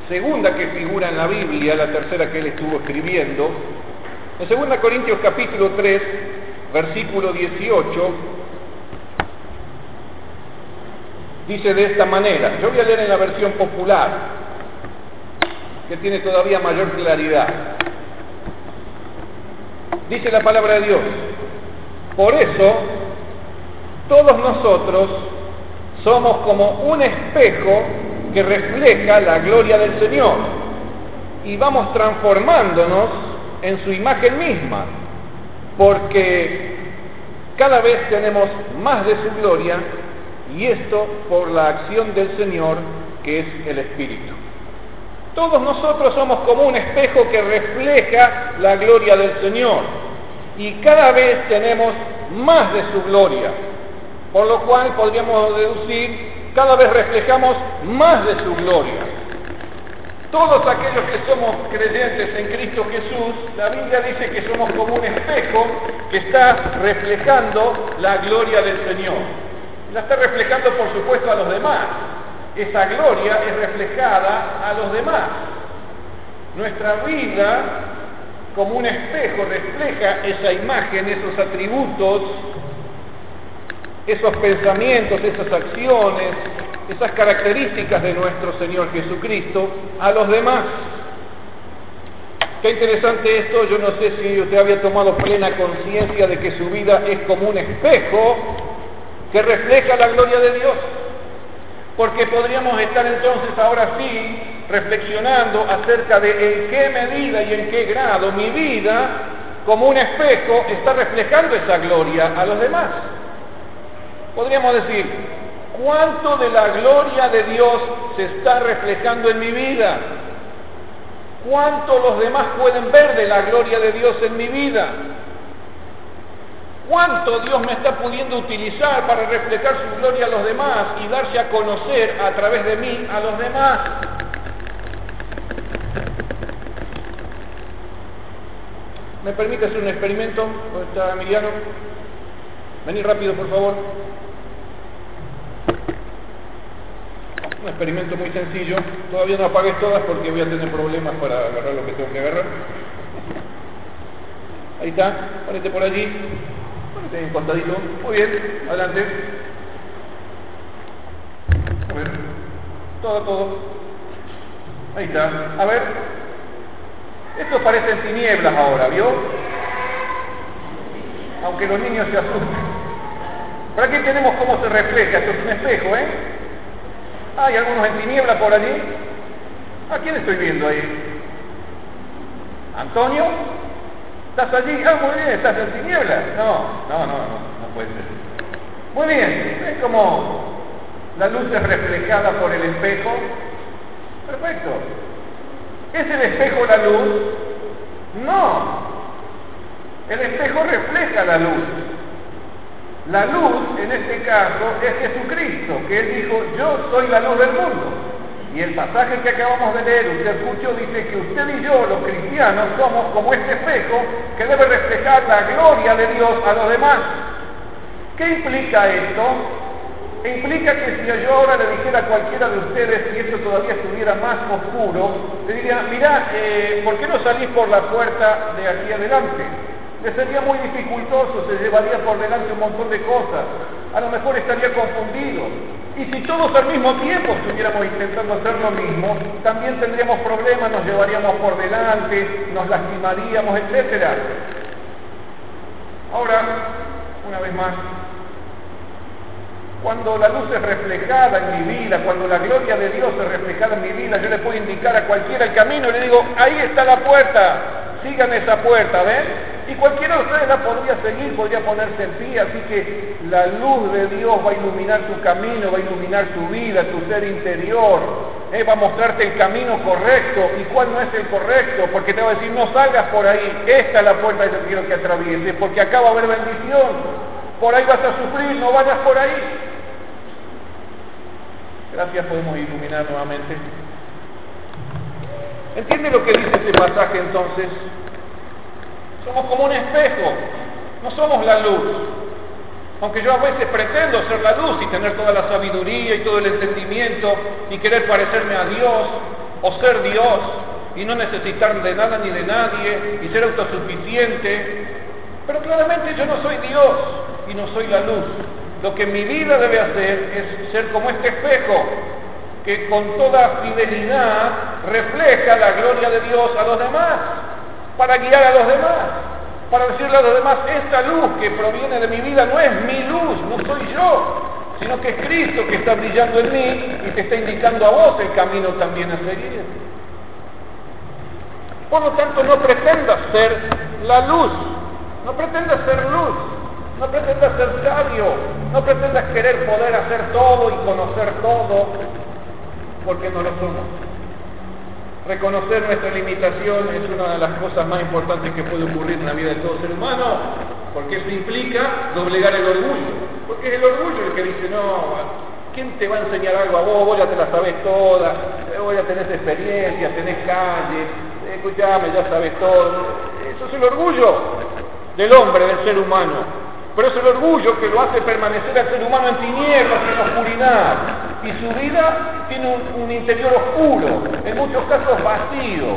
segunda que figura en la Biblia, la tercera que él estuvo escribiendo. En 2 Corintios capítulo 3, versículo 18, dice de esta manera, yo voy a leer en la versión popular, que tiene todavía mayor claridad. Dice la palabra de Dios: por eso, todos nosotros somos como un espejo que refleja la gloria del Señor y vamos transformándonos en su imagen misma, porque cada vez tenemos más de su gloria, y esto por la acción del Señor, que es el Espíritu. Todos nosotros somos como un espejo que refleja la gloria del Señor, y cada vez tenemos más de su gloria, por lo cual podríamos deducir, cada vez reflejamos más de su gloria. Todos aquellos que somos creyentes en Cristo Jesús, la Biblia dice que somos como un espejo que está reflejando la gloria del Señor. La está reflejando, por supuesto, a los demás. Esa gloria es reflejada a los demás. Nuestra vida, como un espejo, refleja esa imagen, esos atributos, esos pensamientos, esas acciones, esas características de nuestro Señor Jesucristo a los demás. Qué interesante esto. Yo no sé si usted había tomado plena conciencia de que su vida es como un espejo que refleja la gloria de Dios, porque podríamos estar entonces ahora sí reflexionando acerca de en qué medida y en qué grado mi vida como un espejo está reflejando esa gloria a los demás. Podríamos decir, ¿cuánto de la gloria de Dios se está reflejando en mi vida? ¿Cuánto los demás pueden ver de la gloria de Dios en mi vida? ¿Cuánto Dios me está pudiendo utilizar para reflejar su gloria a los demás y darse a conocer a través de mí a los demás? ¿Me permite hacer un experimento? ¿Dónde está Emiliano? Vení rápido, por favor. Un experimento muy sencillo. Todavía no apagues todas porque voy a tener problemas para agarrar lo que tengo que agarrar. Ahí está. Ponete por allí. Ponete contadito. Muy bien. Adelante. A ver. Todo. Ahí está. A ver. Esto parece en tinieblas ahora, ¿vio? Aunque los niños se asusten. Pero aquí tenemos cómo se refleja. Esto es un espejo, ¿eh? ¿Hay algunos en tiniebla por allí? ¿A quién estoy viendo ahí? ¿Antonio? ¿Estás allí? Ah, muy bien, ¿estás en tiniebla? No puede ser. Muy bien, es como la luz es reflejada por el espejo. Perfecto. ¿Es el espejo la luz? No. El espejo refleja la luz. La luz, en este caso, es Jesucristo, que Él dijo, yo soy la luz del mundo. Y el pasaje que acabamos de leer, usted escuchó, dice que usted y yo, los cristianos, somos como este espejo que debe reflejar la gloria de Dios a los demás. ¿Qué implica esto? Implica que si yo ahora le dijera a cualquiera de ustedes, si esto todavía estuviera más oscuro, le diría, mirá, ¿por qué no salís por la puerta de aquí adelante? Le sería muy dificultoso, se llevaría por delante un montón de cosas, a lo mejor estaría confundido. Y si todos al mismo tiempo estuviéramos intentando hacer lo mismo, también tendríamos problemas, nos llevaríamos por delante, nos lastimaríamos, etc. Ahora, una vez más, cuando la luz es reflejada en mi vida, cuando la gloria de Dios es reflejada en mi vida, yo le puedo indicar a cualquiera el camino y le digo, ahí está la puerta, sigan esa puerta, ¿ven? Y cualquiera de ustedes la podría seguir, podría ponerse en pie, así que la luz de Dios va a iluminar tu camino, va a iluminar tu vida, tu ser interior, va a mostrarte el camino correcto. ¿Y cuál no es el correcto? Porque te va a decir, no salgas por ahí, esta es la puerta que yo quiero que atravieses, porque acá va a haber bendición, por ahí vas a sufrir, no vayas por ahí. Gracias, podemos iluminar nuevamente. ¿Entiende lo que dice este pasaje entonces? Somos como un espejo, no somos la luz. Aunque yo a veces pretendo ser la luz y tener toda la sabiduría y todo el entendimiento y querer parecerme a Dios, o ser Dios y no necesitar de nada ni de nadie y ser autosuficiente. Pero claramente yo no soy Dios y no soy la luz. Lo que mi vida debe hacer es ser como este espejo que con toda fidelidad refleja la gloria de Dios a los demás, para guiar a los demás, para decirle a los demás, esta luz que proviene de mi vida no es mi luz, no soy yo, sino que es Cristo que está brillando en mí y te está indicando a vos el camino también a seguir. Por lo tanto, no pretendas ser la luz, no pretendas ser luz, no pretendas ser sabio, no pretendas querer poder hacer todo y conocer todo, porque no lo somos. Reconocer nuestra limitación es una de las cosas más importantes que puede ocurrir en la vida de todo ser humano, porque eso implica doblegar el orgullo, porque es el orgullo el que dice, no, ¿quién te va a enseñar algo a vos? Vos ya te la sabés toda, vos ya tenés experiencia, tenés calle, escuchame, ya sabés todo. Eso es el orgullo del hombre, del ser humano. Pero es el orgullo que lo hace permanecer al ser humano en tinieblas y en oscuridad. Y su vida tiene un interior oscuro, en muchos casos vacío.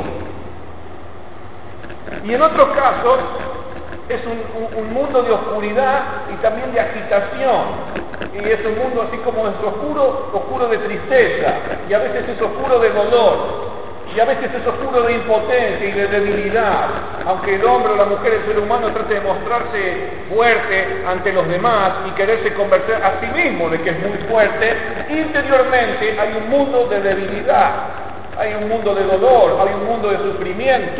Y en otros casos es un mundo de oscuridad y también de agitación. Y es un mundo así como es oscuro de tristeza. Y a veces es oscuro de dolor. Y a veces es oscuro de impotencia y de debilidad. Aunque el hombre o la mujer, el ser humano, trate de mostrarse fuerte ante los demás y quererse convencer a sí mismo de que es muy fuerte, interiormente hay un mundo de debilidad, hay un mundo de dolor, hay un mundo de sufrimiento.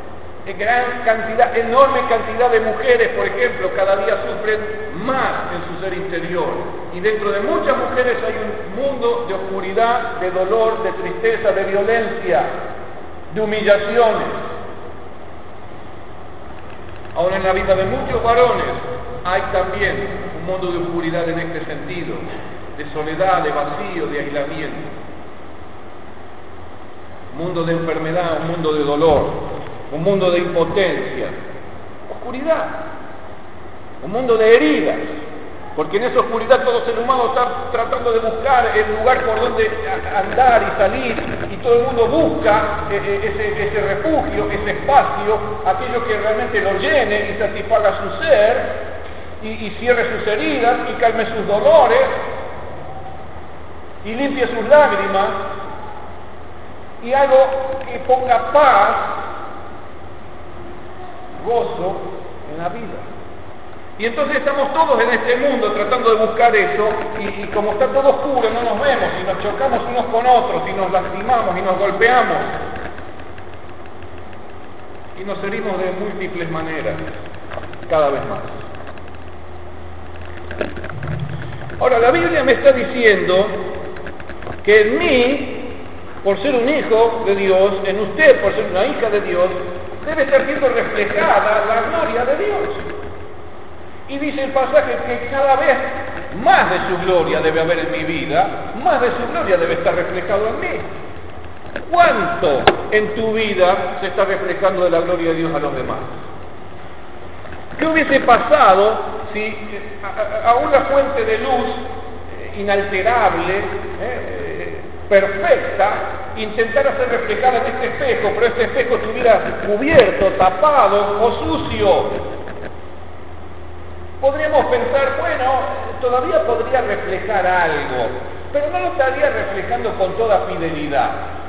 Enorme cantidad de mujeres, por ejemplo, cada día sufren más en su ser interior. Y dentro de muchas mujeres hay un mundo de oscuridad, de dolor, de tristeza, de violencia, de humillaciones. Ahora en la vida de muchos varones hay también un mundo de oscuridad en este sentido, de soledad, de vacío, de aislamiento. Un mundo de enfermedad, un mundo de dolor, un mundo de impotencia, oscuridad, un mundo de heridas, porque en esa oscuridad todo ser humano está tratando de buscar el lugar por donde andar y salir, y todo el mundo busca ese refugio, ese espacio, aquello que realmente lo llene y satisfaga su ser, y cierre sus heridas y calme sus dolores, y limpie sus lágrimas, y algo que ponga paz, gozo en la vida. Y entonces estamos todos en este mundo tratando de buscar eso, y como está todo oscuro no nos vemos y nos chocamos unos con otros y nos lastimamos y nos golpeamos y nos herimos de múltiples maneras cada vez más. Ahora la Biblia me está diciendo que en mí, por ser un hijo de Dios, en usted por ser una hija de Dios, debe estar viendo reflejada la gloria de Dios. Y dice el pasaje que cada vez más de su gloria debe haber en mi vida, más de su gloria debe estar reflejado en mí. ¿Cuánto en tu vida se está reflejando de la gloria de Dios a los demás? ¿Qué hubiese pasado si a una fuente de luz inalterable, perfecta, intentara ser reflejada en este espejo, pero este espejo estuviera cubierto, tapado o sucio? Podríamos pensar, bueno, todavía podría reflejar algo, pero no lo estaría reflejando con toda fidelidad.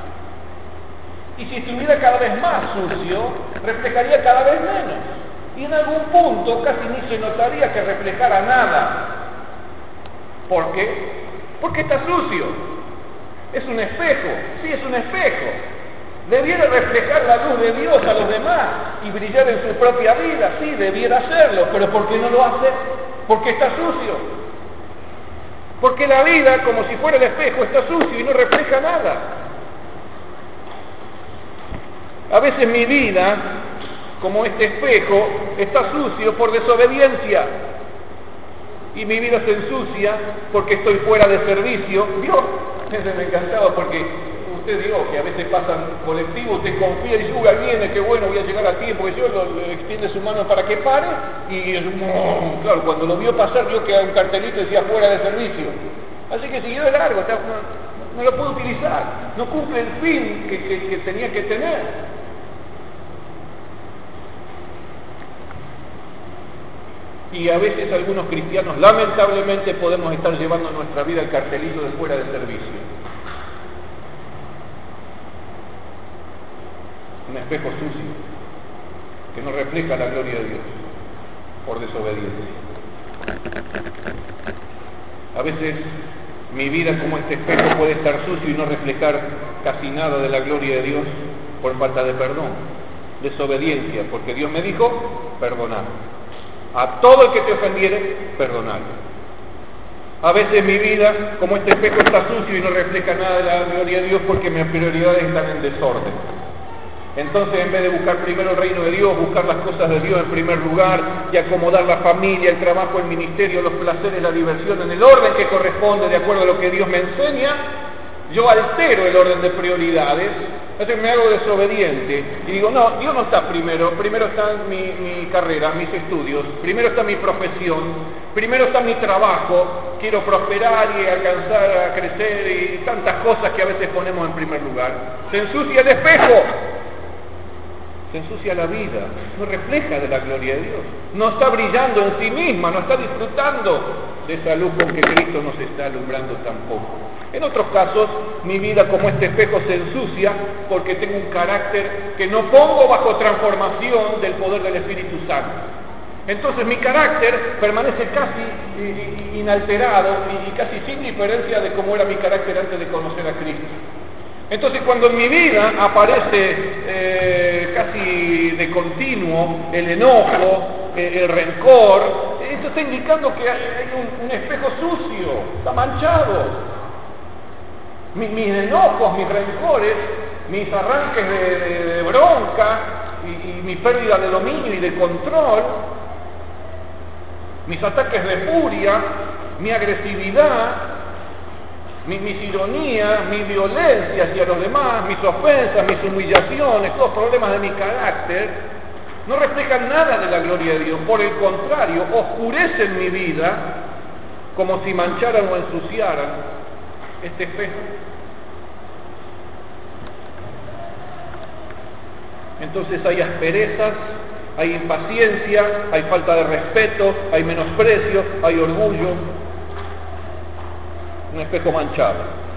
Y si estuviera cada vez más sucio, reflejaría cada vez menos. Y en algún punto casi ni se notaría que reflejara nada. ¿Por qué? Porque está sucio. Es un espejo, sí, es un espejo. Debiera reflejar la luz de Dios a los demás y brillar en su propia vida, sí, debiera hacerlo, pero ¿por qué no lo hace? Porque está sucio. Porque la vida, como si fuera el espejo, está sucio y no refleja nada. A veces mi vida, como este espejo, está sucio por desobediencia. Y mi vida se ensucia porque estoy fuera de servicio. Dios, ese me encantaba porque usted dijo que a veces pasan colectivos, usted confía y dice, uy, ahí viene, qué bueno, voy a llegar a tiempo, que yo le extiende su mano para que pare, y claro, cuando lo vio pasar, vio que un cartelito decía fuera de servicio. Así que siguió de largo, no lo puedo utilizar, no cumple el fin que tenía que tener. Y a veces algunos cristianos, lamentablemente, podemos estar llevando nuestra vida al cartelillo de fuera de servicio. Un espejo sucio, que no refleja la gloria de Dios, por desobediencia. A veces mi vida como este espejo puede estar sucio y no reflejar casi nada de la gloria de Dios por falta de perdón, desobediencia, porque Dios me dijo, perdonar. A todo el que te ofendiere, perdonar. A veces mi vida, como este espejo está sucio y no refleja nada de la gloria de Dios porque mis prioridades están en desorden. Entonces, en vez de buscar primero el reino de Dios, buscar las cosas de Dios en primer lugar y acomodar la familia, el trabajo, el ministerio, los placeres, la diversión en el orden que corresponde de acuerdo a lo que Dios me enseña, yo altero el orden de prioridades. Entonces me hago desobediente y digo, no, Dios no está primero está mi carrera, mis estudios, primero está mi profesión, primero está mi trabajo, quiero prosperar y alcanzar a crecer y tantas cosas que a veces ponemos en primer lugar. Se ensucia el espejo, se ensucia la vida, no refleja de la gloria de Dios, no está brillando en sí misma, no está disfrutando de esa luz con que Cristo nos está alumbrando tampoco. En otros casos, mi vida como este espejo se ensucia porque tengo un carácter que no pongo bajo transformación del poder del Espíritu Santo. Entonces mi carácter permanece casi inalterado y casi sin diferencia de cómo era mi carácter antes de conocer a Cristo. Entonces cuando en mi vida aparece casi de continuo el enojo, el rencor, esto está indicando que hay un espejo sucio, está manchado. Mis enojos, mis rencores, mis arranques de bronca y mi pérdida de dominio y de control, mis ataques de furia, mi agresividad, mis ironías, mi violencia hacia los demás, mis ofensas, mis humillaciones, todos problemas de mi carácter, no reflejan nada de la gloria de Dios. Por el contrario, oscurecen mi vida como si mancharan o ensuciaran este espejo. Entonces hay asperezas, hay impaciencia, hay falta de respeto, hay menosprecio, hay orgullo. Un espejo manchado.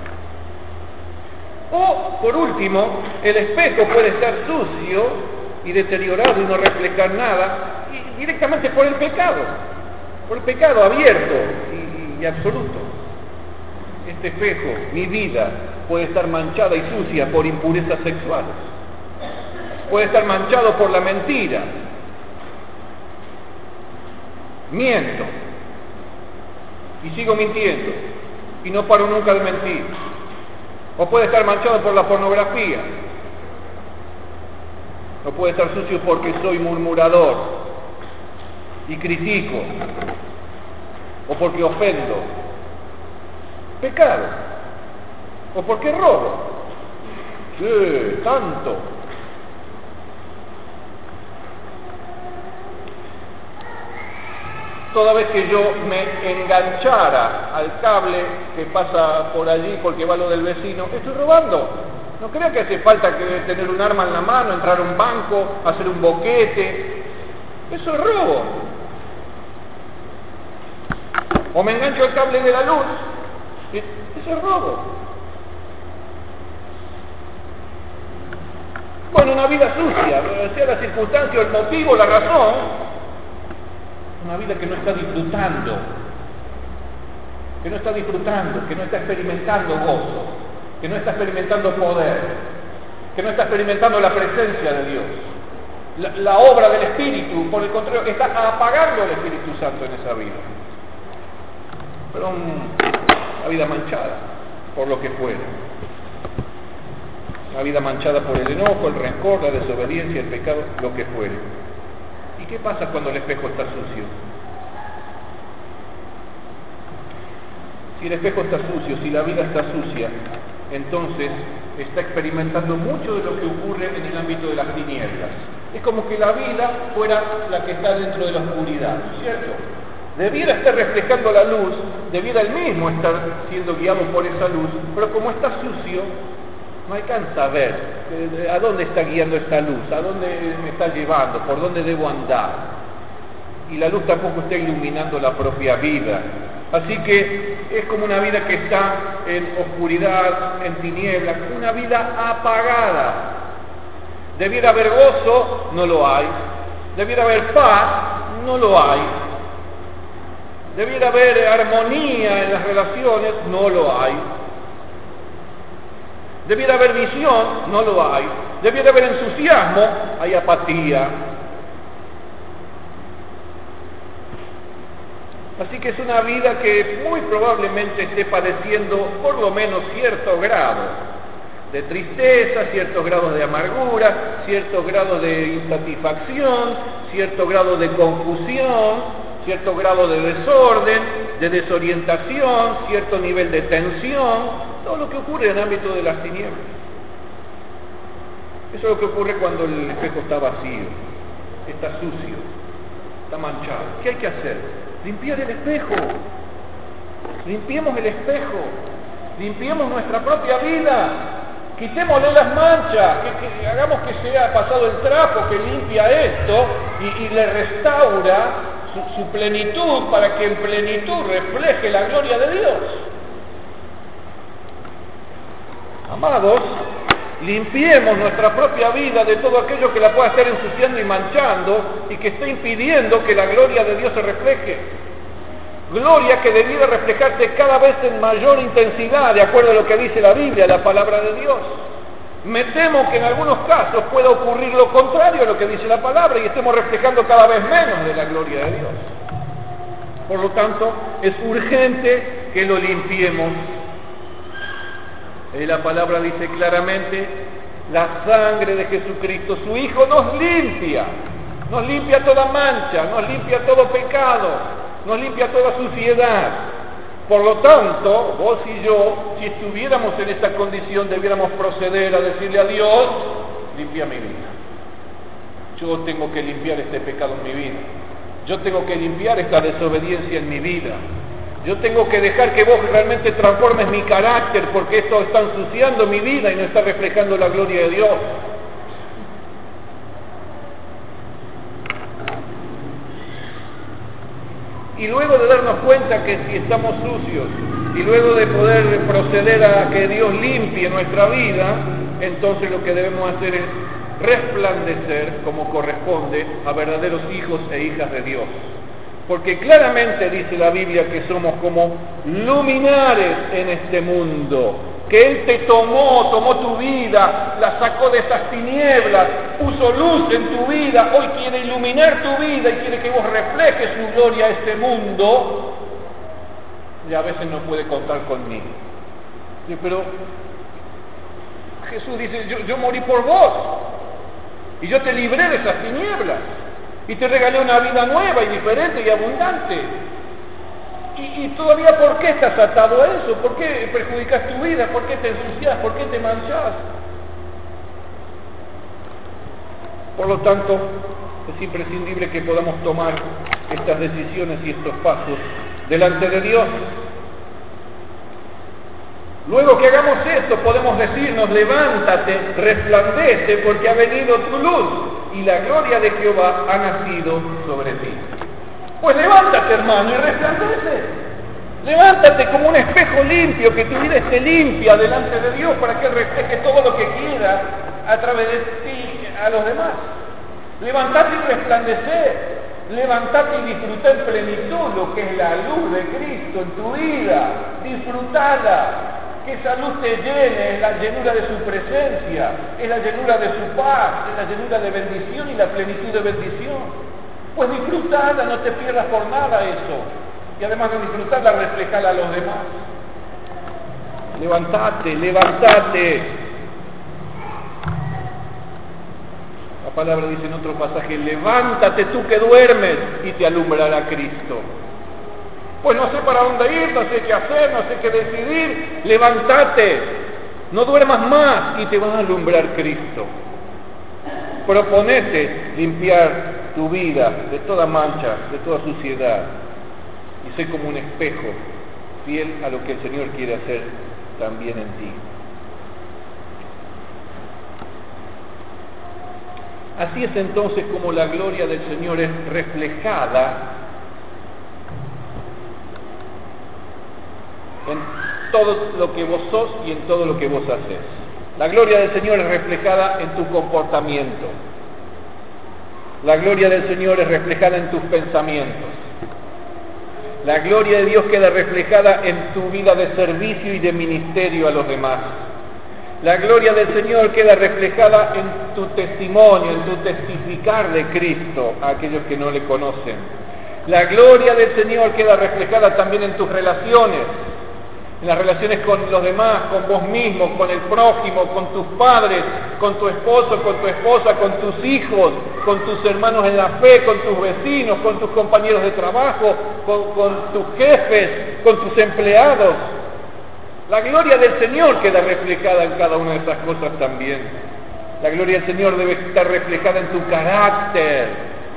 O, por último, el espejo puede estar sucio y deteriorado y no reflejar nada, y directamente por el pecado abierto y absoluto. Este espejo, mi vida, puede estar manchada y sucia por impurezas sexuales. Puede estar manchado por la mentira. Miento. Y sigo mintiendo. Y no paro nunca de mentir. O puede estar manchado por la pornografía. O puede estar sucio porque soy murmurador y critico. O porque ofendo. Pecado. O porque robo. Sí, tanto. Toda vez que yo me enganchara al cable que pasa por allí porque va lo del vecino, estoy robando. No creo que hace falta que tener un arma en la mano, entrar a un banco, hacer un boquete. Eso es robo. O me engancho al cable de la luz. Eso es robo. Bueno, una vida sucia, sea la circunstancia, el motivo, la razón. Una vida que no está disfrutando, que no está experimentando gozo, que no está experimentando poder, que no está experimentando la presencia de Dios, la obra del Espíritu. Por el contrario, está apagando el Espíritu Santo en esa vida. Pero una vida manchada por lo que fuera. Una vida manchada por el enojo, el rencor, la desobediencia, el pecado, lo que fuere. ¿Y qué pasa cuando el espejo está sucio? Si el espejo está sucio, si la vida está sucia, entonces está experimentando mucho de lo que ocurre en el ámbito de las tinieblas. Es como que la vida fuera la que está dentro de la oscuridad, ¿cierto? debiera estar reflejando la luz, debiera él mismo estar siendo guiado por esa luz, pero como está sucio, no alcanza a ver a dónde está guiando esta luz, a dónde me está llevando, por dónde debo andar. Y la luz tampoco está iluminando la propia vida. Así que es como una vida que está en oscuridad, en tinieblas, una vida apagada. Debiera haber gozo, no lo hay. Debiera haber paz, no lo hay. Debiera haber armonía en las relaciones, no lo hay. Debiera haber visión, no lo hay. Debiera haber entusiasmo, hay apatía. Así que es una vida que muy probablemente esté padeciendo por lo menos cierto grado de tristeza, ciertos grados de amargura, ciertos grados de insatisfacción, cierto grado de confusión, cierto grado de desorden, de desorientación, cierto nivel de tensión, todo lo que ocurre en el ámbito de las tinieblas. Eso es lo que ocurre cuando el espejo está vacío, está sucio, está manchado. ¿Qué hay que hacer? Limpiar el espejo. Limpiemos el espejo. Limpiemos nuestra propia vida. Quitémosle las manchas, que hagamos que sea pasado el trapo que limpia esto y le restaura su plenitud para que en plenitud refleje la gloria de Dios. Amados, limpiemos nuestra propia vida de todo aquello que la pueda estar ensuciando y manchando y que esté impidiendo que la gloria de Dios se refleje. Gloria que debiera reflejarse cada vez en mayor intensidad, de acuerdo a lo que dice la Biblia, la palabra de Dios. Me temo que en algunos casos pueda ocurrir lo contrario a lo que dice la palabra y estemos reflejando cada vez menos de la gloria de Dios. Por lo tanto, es urgente que lo limpiemos. La palabra dice claramente, la sangre de Jesucristo, su Hijo, nos limpia toda mancha, nos limpia todo pecado, nos limpia toda suciedad. Por lo tanto, vos y yo, si estuviéramos en esta condición, debiéramos proceder a decirle a Dios, limpia mi vida. Yo tengo que limpiar este pecado en mi vida. Yo tengo que limpiar esta desobediencia en mi vida. Yo tengo que dejar que vos realmente transformes mi carácter, porque esto está ensuciando mi vida y no está reflejando la gloria de Dios. Y luego de darnos cuenta que si estamos sucios, y luego de poder proceder a que Dios limpie nuestra vida, entonces lo que debemos hacer es resplandecer como corresponde a verdaderos hijos e hijas de Dios. Porque claramente dice la Biblia que somos como luminares en este mundo, que Él te tomó tu vida, la sacó de esas tinieblas, puso luz en tu vida, hoy quiere iluminar tu vida y quiere que vos reflejes su gloria a este mundo, y a veces no puede contar conmigo. Pero Jesús dice, yo morí por vos, y yo te libré de esas tinieblas, y te regalé una vida nueva y diferente y abundante. Y todavía, ¿por qué estás atado a eso? ¿Por qué perjudicas tu vida? ¿Por qué te ensucias? ¿Por qué te manchas? Por lo tanto, es imprescindible que podamos tomar estas decisiones y estos pasos delante de Dios. Luego que hagamos esto, podemos decirnos, levántate, resplandece, porque ha venido tu luz, y la gloria de Jehová ha nacido sobre ti. Pues levántate, hermano, y resplandece. Levántate como un espejo limpio, que tu vida esté limpia delante de Dios para que refleje todo lo que quiera a través de ti a los demás. Levántate y resplandecer. Levántate y disfruta en plenitud lo que es la luz de Cristo en tu vida. Disfrutala. Que esa luz te llene, es la llenura de su presencia, es la llenura de su paz, es la llenura de bendición y la plenitud de bendición. Pues disfrutala, no te pierdas por nada eso. Y además de disfrutarla, reflejala a los demás. Levántate. La palabra dice en otro pasaje, levántate tú que duermes y te alumbrará Cristo. Pues no sé para dónde ir, no sé qué hacer, no sé qué decidir. Levántate, no duermas más y te va a alumbrar Cristo. Proponete limpiar tu vida de toda mancha, de toda suciedad. y sé como un espejo fiel a lo que el Señor quiere hacer también en ti. Así es entonces como la gloria del Señor es reflejada en todo lo que vos sos y en todo lo que vos haces. La gloria del Señor es reflejada en tu comportamiento. La gloria del Señor es reflejada en tus pensamientos. La gloria de Dios queda reflejada en tu vida de servicio y de ministerio a los demás. La gloria del Señor queda reflejada en tu testimonio, en tu testificar de Cristo a aquellos que no le conocen. La gloria del Señor queda reflejada también en tus relaciones, en las relaciones con los demás, con vos mismo, con el prójimo, con tus padres, con tu esposo, con tu esposa, con tus hijos, con tus hermanos en la fe, con tus vecinos, con tus compañeros de trabajo, con tus jefes, con tus empleados. La gloria del Señor queda reflejada en cada una de esas cosas también. La gloria del Señor debe estar reflejada en tu carácter.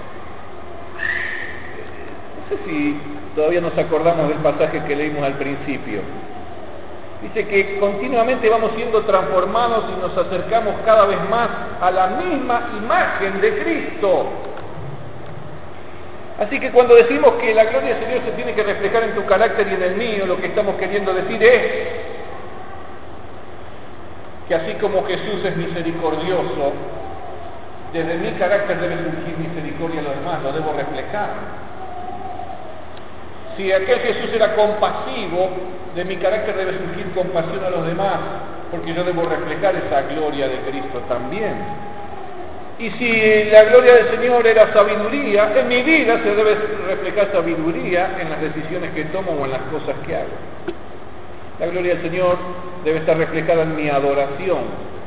No sé si todavía nos acordamos del pasaje que leímos al principio. Dice que continuamente vamos siendo transformados y nos acercamos cada vez más a la misma imagen de Cristo. Así que cuando decimos que la gloria del Señor se tiene que reflejar en tu carácter y en el mío, lo que estamos queriendo decir es que así como Jesús es misericordioso, desde mi carácter debe surgir misericordia a los demás, lo debo reflejar. Si aquel Jesús era compasivo, de mi carácter debe surgir compasión a los demás, porque yo debo reflejar esa gloria de Cristo también. Y si la gloria del Señor era sabiduría, en mi vida se debe reflejar sabiduría en las decisiones que tomo o en las cosas que hago. La gloria del Señor debe estar reflejada en mi adoración.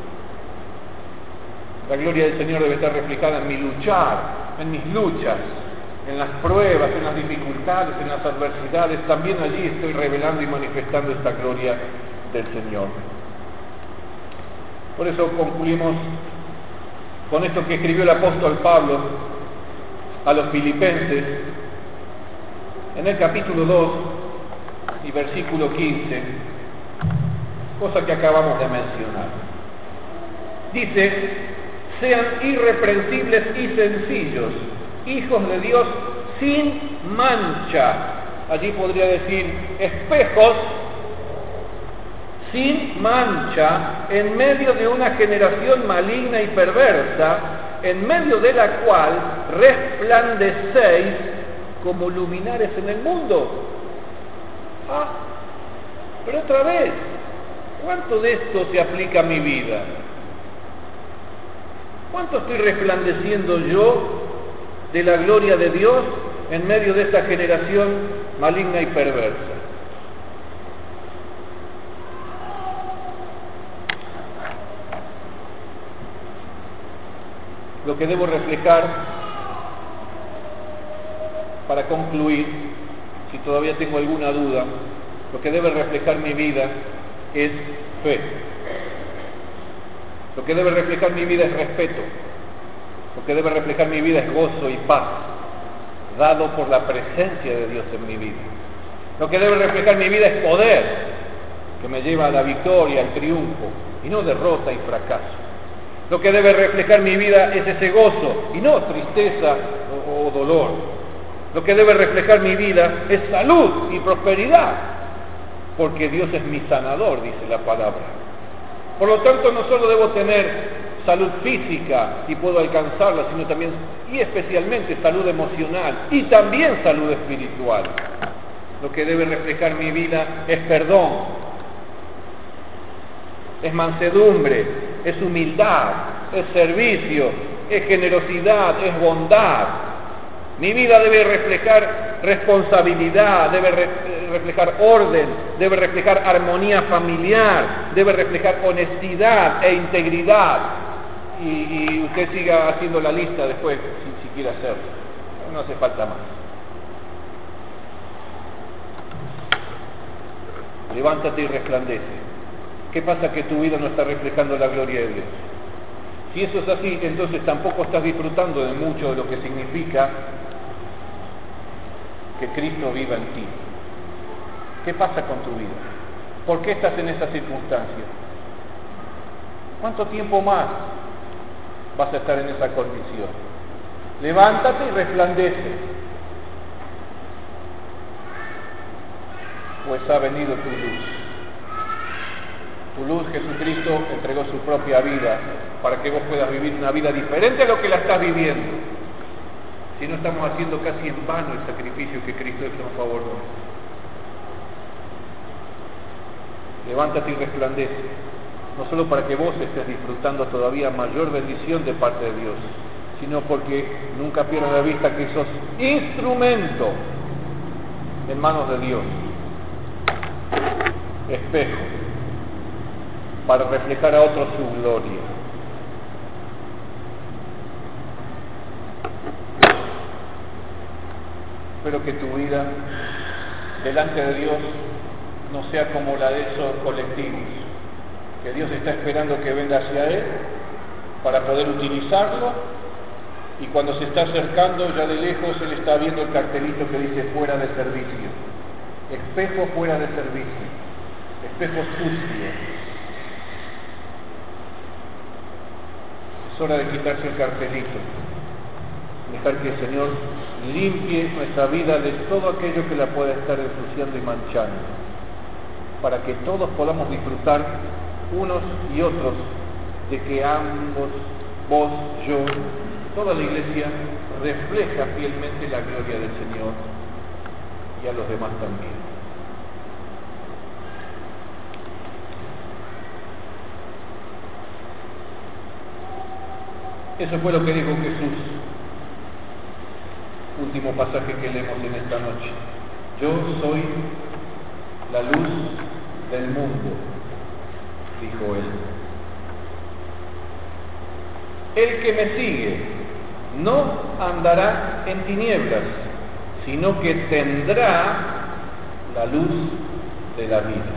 La gloria del Señor debe estar reflejada en mi luchar, en mis luchas, en las pruebas, en las dificultades, en las adversidades. También allí estoy revelando y manifestando esta gloria del Señor. Por eso concluimos con esto que escribió el apóstol Pablo a los filipenses en el capítulo 2 y versículo 15, cosa que acabamos de mencionar. Dice: sean irreprensibles y sencillos, hijos de Dios sin mancha. Allí podría decir espejos sin mancha, en medio de una generación maligna y perversa, en medio de la cual resplandecéis como luminares en el mundo. Pero otra vez, ¿cuánto de esto se aplica a mi vida? ¿Cuánto estoy resplandeciendo yo de la gloria de Dios en medio de esta generación maligna y perversa? Lo que debo reflejar, para concluir, si todavía tengo alguna duda, lo que debe reflejar mi vida es fe. Lo que debe reflejar mi vida es respeto. Lo que debe reflejar mi vida es gozo y paz, dado por la presencia de Dios en mi vida. Lo que debe reflejar mi vida es poder, que me lleva a la victoria, al triunfo, y no derrota y fracaso. Lo que debe reflejar mi vida es ese gozo, y no tristeza o dolor. Lo que debe reflejar mi vida es salud y prosperidad, porque Dios es mi sanador, dice la palabra. Por lo tanto, no solo debo tener salud física y puedo alcanzarla, sino también y especialmente salud emocional y también salud espiritual. Lo que debe reflejar mi vida es perdón, es mansedumbre, es humildad, es servicio, es generosidad, es bondad. Mi vida debe reflejar responsabilidad, debe reflejar orden, debe reflejar armonía familiar, debe reflejar honestidad e integridad. Y usted siga haciendo la lista después, si quiere hacerlo. No hace falta más. Levántate y resplandece. ¿Qué pasa que tu vida no está reflejando la gloria de Dios? Si eso es así, entonces tampoco estás disfrutando de mucho de lo que significa que Cristo viva en ti. ¿Qué pasa con tu vida? ¿Por qué estás en esa circunstancia? ¿Cuánto tiempo más vas a estar en esa condición? Levántate y resplandece, pues ha venido tu luz. Tu luz, Jesucristo entregó su propia vida para que vos puedas vivir una vida diferente a lo que la estás viviendo. Si no, estamos haciendo casi en vano el sacrificio que Cristo hizo en favor nuestro. Levántate y resplandece, no solo para que vos estés disfrutando todavía mayor bendición de parte de Dios, sino porque nunca pierdas de vista que sos instrumento en manos de Dios, espejo, para reflejar a otros su gloria. Espero que tu vida delante de Dios no sea como la de esos colectivos, que Dios está esperando que venga hacia Él para poder utilizarlo, y cuando se está acercando ya de lejos Él está viendo el cartelito que dice fuera de servicio, espejo fuera de servicio, espejo sucio. Es hora de quitarse el cartelito, dejar que el Señor limpie nuestra vida de todo aquello que la pueda estar ensuciando y manchando, para que todos podamos disfrutar unos y otros de que ambos, vos, yo, toda la iglesia refleja fielmente la gloria del Señor, y a los demás también. Eso fue lo que dijo Jesús. Último pasaje que leemos en esta noche. Yo soy la luz del mundo, dijo Él. El que me sigue no andará en tinieblas, sino que tendrá la luz de la vida.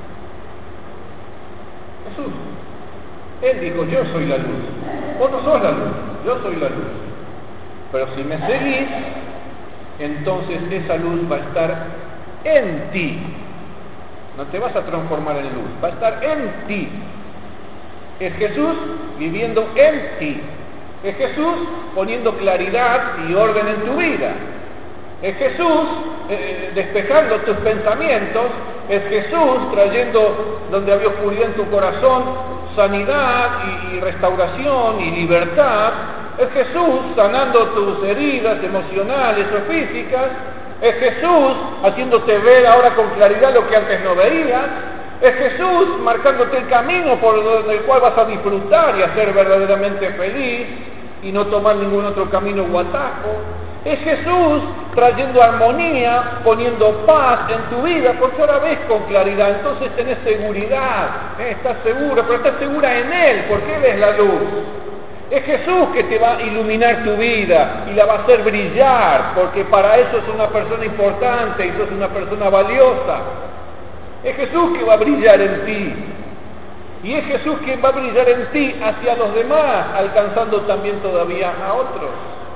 Jesús, Él dijo, yo soy la luz. Vos no sos la luz, yo soy la luz. Pero si me seguís, entonces esa luz va a estar en ti. No te vas a transformar en luz, va a estar en ti. Es Jesús viviendo en ti. Es Jesús poniendo claridad y orden en tu vida. Es Jesús despejando tus pensamientos. Es Jesús trayendo donde había oscuridad en tu corazón sanidad y restauración y libertad. Es Jesús sanando tus heridas emocionales o físicas. Es Jesús haciéndote ver ahora con claridad lo que antes no veías. Es Jesús marcándote el camino por el cual vas a disfrutar y a ser verdaderamente feliz y no tomar ningún otro camino o atajo. Es Jesús trayendo armonía, poniendo paz en tu vida, porque ahora ves con claridad, entonces tenés seguridad, estás segura, pero estás segura en Él, porque Él es la luz. Es Jesús que te va a iluminar tu vida y la va a hacer brillar, porque para eso es una persona importante y sos una persona valiosa. Es Jesús que va a brillar en ti. Y es Jesús quien va a brillar en ti hacia los demás, alcanzando también todavía a otros.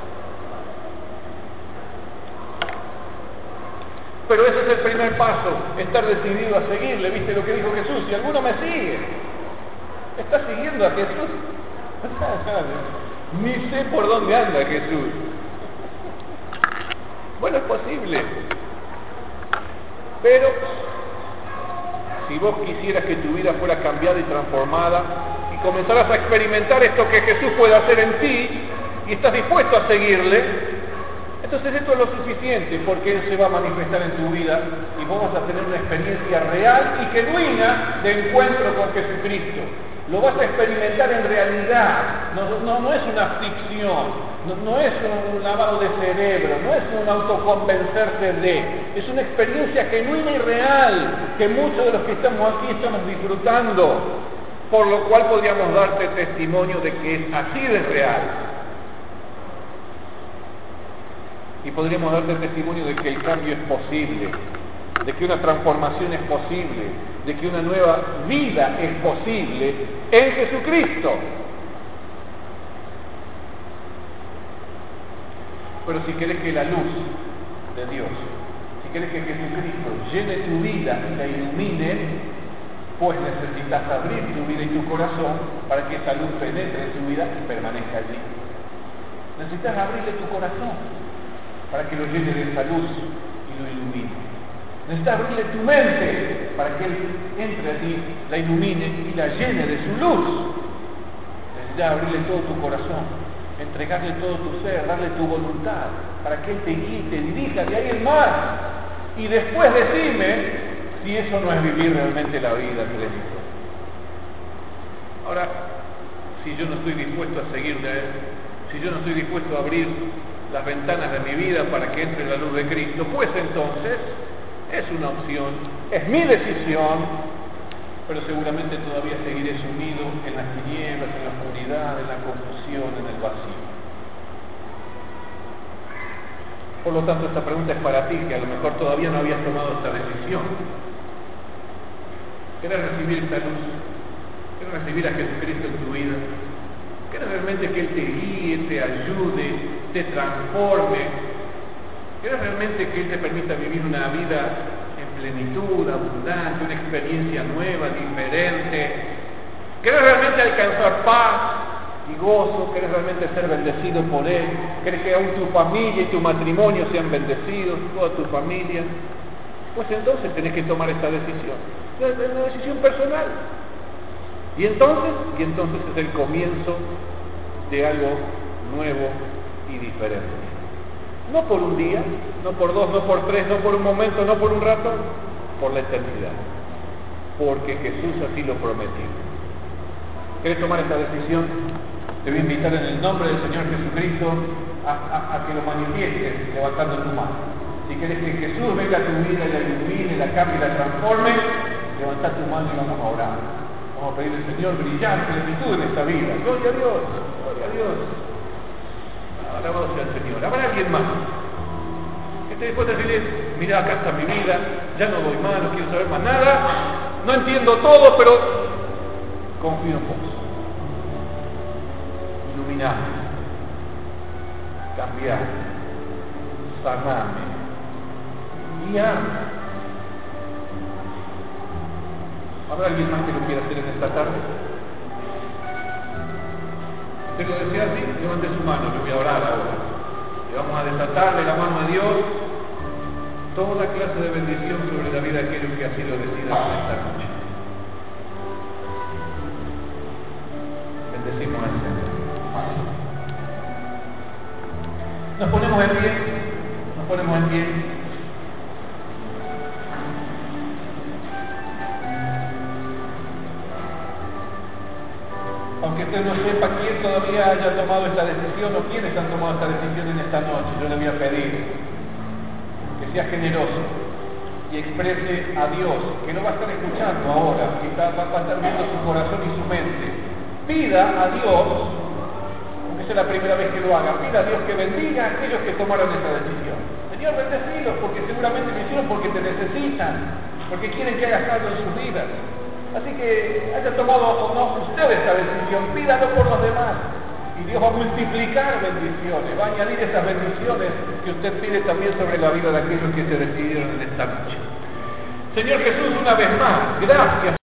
Pero ese es el primer paso, estar decidido a seguirle. ¿Viste lo que dijo Jesús? Si alguno me sigue, ¿está siguiendo a Jesús? Ni sé por dónde anda Jesús. Bueno, es posible. Pero si vos quisieras que tu vida fuera cambiada y transformada y comenzaras a experimentar esto que Jesús puede hacer en ti y estás dispuesto a seguirle, entonces esto es lo suficiente, porque Él se va a manifestar en tu vida y vos vas a tener una experiencia real y genuina de encuentro con Jesucristo. Lo vas a experimentar en realidad, no es una ficción, no es un lavado de cerebro, no es un autoconvencerse de, es una experiencia genuina y real que muchos de los que estamos aquí estamos disfrutando, por lo cual podríamos darte testimonio de que es así de real. Y podríamos darte testimonio de que el cambio es posible, de que una transformación es posible, de que una nueva vida es posible en Jesucristo. Pero si querés que la luz de Dios, si querés que Jesucristo llene tu vida y la ilumine, pues necesitas abrir tu vida y tu corazón para que esa luz penetre en tu vida y permanezca allí. Necesitas abrirle tu corazón para que lo llene de esa luz y lo ilumine. Necesitas abrirle tu mente para que Él entre a ti, la ilumine y la llene de su luz. Necesitas abrirle todo tu corazón, entregarle todo tu ser, darle tu voluntad, para que Él te guíe, te dirija de ahí en más. Y después decime si eso no es vivir realmente la vida plenitud. Ahora, si yo no estoy dispuesto a seguir de Él, si yo no estoy dispuesto a abrir las ventanas de mi vida para que entre la luz de Cristo, pues entonces es una opción, es mi decisión, pero seguramente todavía seguiré sumido en las tinieblas, en la oscuridad, en la confusión, en el vacío. Por lo tanto, esta pregunta es para ti, que a lo mejor todavía no habías tomado esta decisión. ¿Quieres recibir esta luz? ¿Quieres recibir a Jesucristo en tu vida? ¿Quieres realmente que Él te guíe, te ayude, te transforme? ¿Quieres realmente que Él te permita vivir una vida en plenitud, abundante, una experiencia nueva, diferente? ¿Quieres realmente alcanzar paz y gozo? ¿Quieres realmente ser bendecido por Él? ¿Quieres que aún tu familia y tu matrimonio sean bendecidos, toda tu familia? Pues entonces tenés que tomar esta decisión. Es una decisión personal. Y entonces es el comienzo de algo nuevo y diferente. No por un día, no por 2, no por 3, no por un momento, no por un rato, por la eternidad. Porque Jesús así lo prometió. ¿Quieres tomar esta decisión? Te voy a invitar en el nombre del Señor Jesucristo a que lo manifiestes levantando tu mano. Si quieres que Jesús venga a tu vida y la ilumine, la cambie y la transforme, levanta tu mano y vamos a orar. Vamos a pedir al Señor brillar plenitud en esta vida. Gloria a Dios, gloria a Dios. Alabado sea el Señor. ¿Habrá alguien más que esté dispuesto a decirle, mira, acá está mi vida, ya no doy más, no quiero saber más nada, no entiendo todo, pero confío en vos? Iluminame, cambiame, saname, guíame. ¿Habrá alguien más que lo quiera hacer en esta tarde? Si lo desea así, levante su mano, que voy a orar ahora. Y vamos a desatarle la mano de Dios toda clase de bendición sobre la vida de aquellos que así lo decidan en esta noche. Bendecimos al Señor. Nos ponemos en pie, nos ponemos en pie. Aunque usted no sepa quién todavía haya tomado esta decisión o quiénes han tomado esta decisión en esta noche, yo le voy a pedir que sea generoso y exprese a Dios, que no va a estar escuchando ahora, que va a estar viendo su corazón y su mente. Pida a Dios, aunque sea la primera vez que lo haga, pida a Dios que bendiga a aquellos que tomaron esta decisión. Señor, bendecilos, porque seguramente lo hicieron porque te necesitan, porque quieren que hagas algo en sus vidas. Así que haya tomado o no usted esta decisión, pídalo por los demás. Y Dios va a multiplicar bendiciones, va a añadir esas bendiciones que usted pide también sobre la vida de aquellos que se decidieron en esta noche. Señor Jesús, una vez más, gracias.